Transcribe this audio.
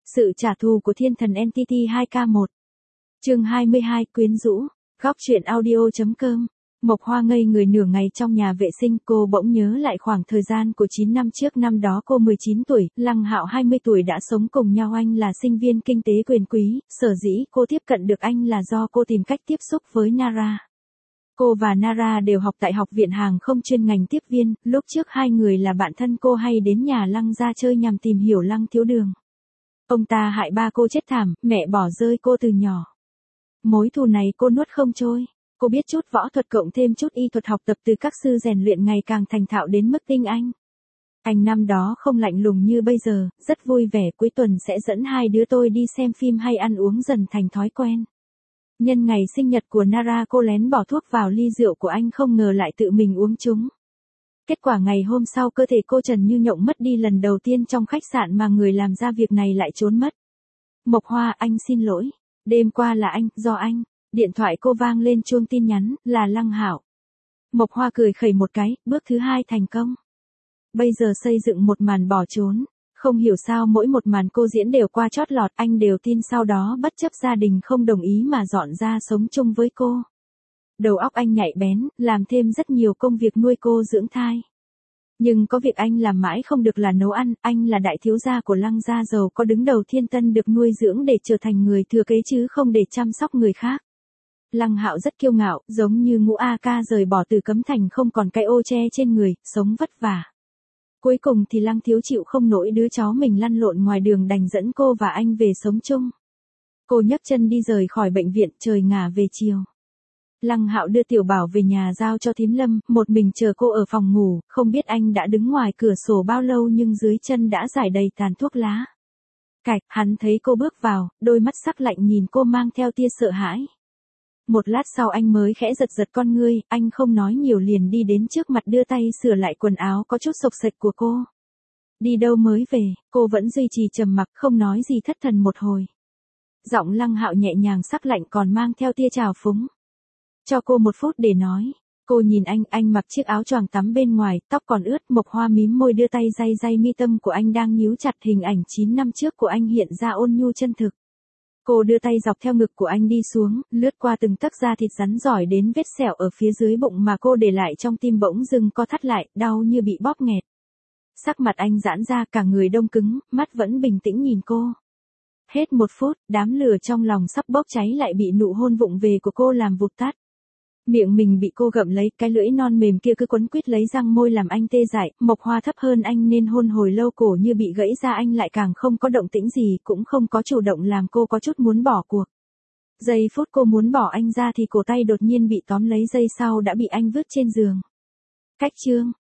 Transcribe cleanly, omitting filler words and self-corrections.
Sự trả thù của thiên thần Entity 2K1. Chương 22 quyến rũ. Góc truyện audio.com. Mộc Hoa ngây người nửa ngày trong nhà vệ sinh, cô bỗng nhớ lại khoảng thời gian của 9 năm trước. Năm đó cô 19 tuổi, Lăng Hạo 20 tuổi đã sống cùng nhau. Anh là sinh viên kinh tế quyền quý, sở dĩ cô tiếp cận được anh là do cô tìm cách tiếp xúc với Nara. Cô và Nara đều học tại học viện hàng không chuyên ngành tiếp viên, lúc trước hai người là bạn thân. Cô hay đến nhà Lăng ra chơi nhằm tìm hiểu Lăng Thiếu Đường. Ông ta hại ba cô chết thảm, mẹ bỏ rơi cô từ nhỏ. Mối thù này cô nuốt không trôi. Cô biết chút võ thuật cộng thêm chút y thuật, học tập từ các sư rèn luyện ngày càng thành thạo đến mức tinh anh. Anh năm đó không lạnh lùng như bây giờ, rất vui vẻ, cuối tuần sẽ dẫn hai đứa tôi đi xem phim hay ăn uống, dần thành thói quen. Nhân ngày sinh nhật của Nara, cô lén bỏ thuốc vào ly rượu của anh, không ngờ lại tự mình uống chúng. Kết quả ngày hôm sau cơ thể cô trần như nhộng, mất đi lần đầu tiên trong khách sạn mà người làm ra việc này lại trốn mất. Mộc Hoa, anh xin lỗi. Đêm qua là anh, do anh. Điện thoại cô vang lên chuông tin nhắn, là Lăng Hạo. Mộc Hoa cười khẩy một cái, bước thứ 2 thành công. Bây giờ xây dựng một màn bỏ trốn. Không hiểu sao mỗi một màn cô diễn đều qua chót lọt, anh đều tin, sau đó bất chấp gia đình không đồng ý mà dọn ra sống chung với cô. Đầu óc anh nhạy bén, làm thêm rất nhiều công việc nuôi cô dưỡng thai. Nhưng có việc anh làm mãi không được là nấu ăn. Anh là đại thiếu gia của Lăng gia giàu có, đứng đầu thiên tân, được nuôi dưỡng để trở thành người thừa kế chứ không để chăm sóc người khác. Lăng Hạo rất kiêu ngạo, giống như Ngũ A Ca rời bỏ từ Cấm Thành, không còn cái ô che trên người, sống vất vả. Cuối cùng thì Lăng thiếu chịu không nổi đứa cháu mình lăn lộn ngoài đường, đành dẫn cô và anh về sống chung. Cô nhấc chân đi rời khỏi bệnh viện, trời ngả về chiều. Lăng Hạo đưa Tiểu Bảo về nhà giao cho thím Lâm, một mình chờ cô ở phòng ngủ. Không biết anh đã đứng ngoài cửa sổ bao lâu, nhưng dưới chân đã rải đầy tàn thuốc lá. Cạch, hắn thấy cô bước vào, đôi mắt sắc lạnh nhìn cô mang theo tia sợ hãi. Một lát sau anh mới khẽ giật giật con ngươi, anh không nói nhiều liền đi đến trước mặt, đưa tay sửa lại quần áo có chút xộc xệch của cô. Đi đâu mới về? Cô vẫn duy trì trầm mặc, không nói gì, thất thần một hồi. Giọng Lăng Hạo nhẹ nhàng sắc lạnh, còn mang theo tia trào phúng. Cho cô 1 phút để nói. Cô nhìn anh mặc chiếc áo choàng tắm bên ngoài, tóc còn ướt. Mộc Hoa mím môi, đưa tay day mi tâm của anh đang nhíu chặt, hình ảnh 9 năm trước của anh hiện ra ôn nhu chân thực. Cô đưa tay dọc theo ngực của anh đi xuống, lướt qua từng tấc da thịt rắn rỏi đến vết sẹo ở phía dưới bụng mà cô để lại trong tim, bỗng dưng co thắt lại, đau như bị bóp nghẹt. Sắc mặt anh giãn ra, cả người đông cứng, mắt vẫn bình tĩnh nhìn cô. Hết 1 phút, đám lửa trong lòng sắp bốc cháy lại bị nụ hôn vụng về của cô làm vụt tắt. Miệng mình bị cô gặm lấy, cái lưỡi non mềm kia cứ quấn quýt lấy răng môi làm anh tê dại. Mộc Hoa thấp hơn anh nên hôn hồi lâu, cổ như bị gãy ra, anh lại càng không có động tĩnh gì, cũng không có chủ động, làm cô có chút muốn bỏ cuộc. Giây phút cô muốn bỏ anh ra thì cổ tay đột nhiên bị tóm lấy, giây sau đã bị anh vứt trên giường. Cách chương.